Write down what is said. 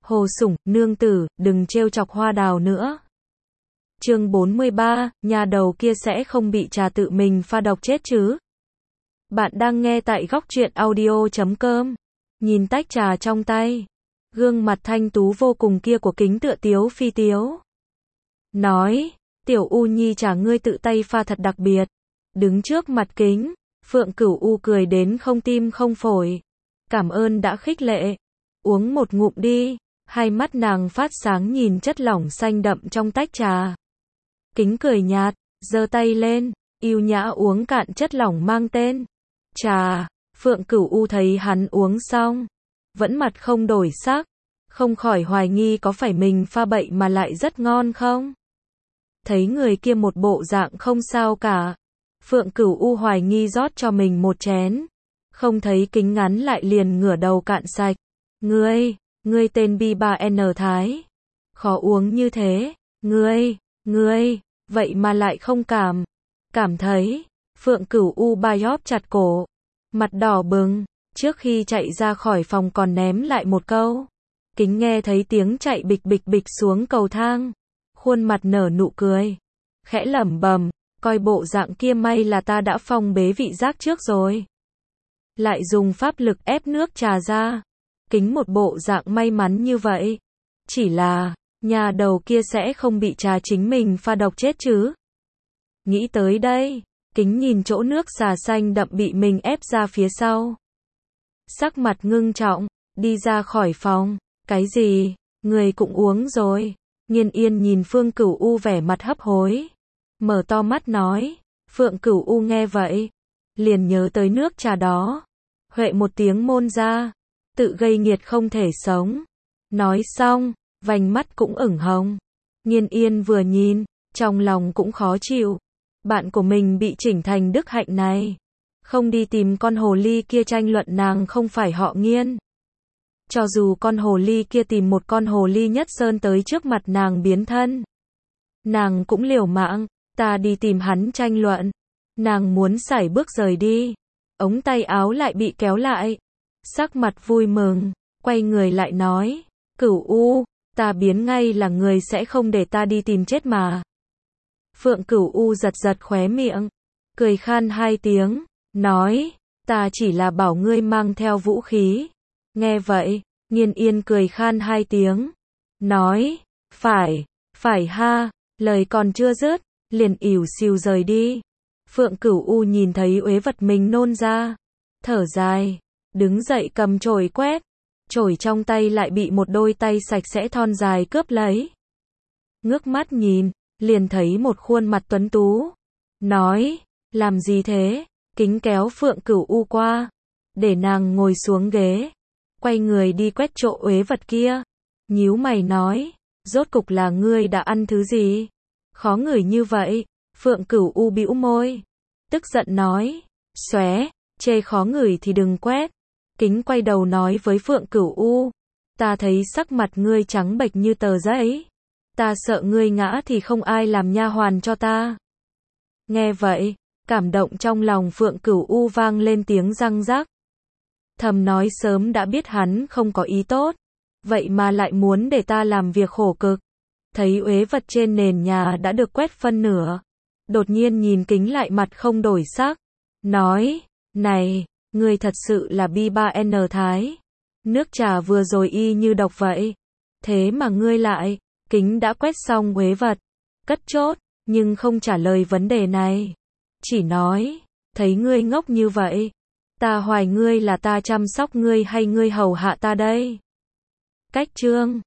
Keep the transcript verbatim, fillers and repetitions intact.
Hồ Sủng, nương tử, đừng trêu chọc Hoa Đào nữa. Chương bốn mươi ba, nhà đầu kia sẽ không bị trà tự mình pha độc chết chứ? Bạn đang nghe tại góc truyện audio chấm com. Nhìn tách trà trong tay, gương mặt thanh tú vô cùng kia của Kính tựa Tiếu Phi Tiếu. Nói, tiểu U Nhi trà ngươi tự tay pha thật đặc biệt. Đứng trước mặt Kính, Phượng Cửu U cười đến không tim không phổi. Cảm ơn đã khích lệ. Uống một ngụm đi. Hai mắt nàng phát sáng nhìn chất lỏng xanh đậm trong tách trà. Kính cười nhạt, giơ tay lên, yêu nhã uống cạn chất lỏng mang tên trà. Phượng Cửu U thấy hắn uống xong, vẫn mặt không đổi sắc, không khỏi hoài nghi có phải mình pha bậy mà lại rất ngon không? Thấy người kia một bộ dạng không sao cả, Phượng Cửu U hoài nghi rót cho mình một chén, không thấy Kính ngắn lại liền ngửa đầu cạn sạch. Ngươi, ngươi tên Bi ba N Thái, khó uống như thế, ngươi, ngươi, vậy mà lại không cảm, cảm thấy. Phượng Cửu U ba bóp chặt cổ, mặt đỏ bừng, trước khi chạy ra khỏi phòng còn ném lại một câu. Kính nghe thấy tiếng chạy bịch bịch bịch xuống cầu thang, khuôn mặt nở nụ cười, khẽ lẩm bẩm, coi bộ dạng kia may là ta đã phong bế vị giác trước rồi. Lại dùng pháp lực ép nước trà ra. Kính một bộ dạng may mắn như vậy. Chỉ là, nhà đầu kia sẽ không bị trà chính mình pha độc chết chứ? Nghĩ tới đây, Kính nhìn chỗ nước trà xanh đậm bị mình ép ra phía sau. Sắc mặt ngưng trọng, đi ra khỏi phòng. Cái gì? Người cũng uống rồi. Nghiên Yên nhìn Phương Cửu U vẻ mặt hấp hối, mở to mắt nói. Phượng Cửu U nghe vậy, liền nhớ tới nước trà đó, huệ một tiếng môn ra. Tự gây nghiệt không thể sống. Nói xong, vành mắt cũng ửng hồng. Nghiên Yên vừa nhìn, trong lòng cũng khó chịu. Bạn của mình bị chỉnh thành đức hạnh này, không đi tìm con hồ ly kia tranh luận nàng không phải họ Nghiên. Cho dù con hồ ly kia tìm một con hồ ly nhất sơn tới trước mặt nàng biến thân, nàng cũng liều mạng. Ta đi tìm hắn tranh luận. Nàng muốn sải bước rời đi, ống tay áo lại bị kéo lại. Sắc mặt vui mừng, quay người lại nói, Cửu U, ta biến ngay là người sẽ không để ta đi tìm chết mà. Phượng Cửu U giật giật khóe miệng, cười khan hai tiếng, nói, ta chỉ là bảo ngươi mang theo vũ khí. Nghe vậy, Nghiên Yên cười khan hai tiếng, nói, phải, phải ha, lời còn chưa dứt, liền ỉu xìu rời đi. Phượng Cửu U nhìn thấy uế vật mình nôn ra, thở dài, đứng dậy cầm chổi quét, chổi trong tay lại bị một đôi tay sạch sẽ thon dài cướp lấy. Ngước mắt nhìn, liền thấy một khuôn mặt tuấn tú, nói, làm gì thế? Kính kéo Phượng Cửu U qua, để nàng ngồi xuống ghế, quay người đi quét chỗ uế vật kia, nhíu mày nói, rốt cục là ngươi đã ăn thứ gì? Khó ngửi như vậy. Phượng Cửu U bĩu môi, tức giận nói, xóe, chê khó ngửi thì đừng quét. Kính quay đầu nói với Phượng Cửu U, ta thấy sắc mặt ngươi trắng bệch như tờ giấy, ta sợ ngươi ngã thì không ai làm nha hoàn cho ta. Nghe vậy, cảm động trong lòng Phượng Cửu U vang lên tiếng răng rắc. Thầm nói sớm đã biết hắn không có ý tốt, vậy mà lại muốn để ta làm việc khổ cực. Thấy uế vật trên nền nhà đã được quét phân nửa, đột nhiên nhìn Kính lại mặt không đổi sắc, nói, này, ngươi thật sự là Bi ba N Thái. Nước trà vừa rồi y như độc vậy. Thế mà ngươi lại. Kính đã quét xong uế vật, cất chốt, nhưng không trả lời vấn đề này. Chỉ nói, thấy ngươi ngốc như vậy, ta hoài ngươi là ta chăm sóc ngươi hay ngươi hầu hạ ta đây. Cách chương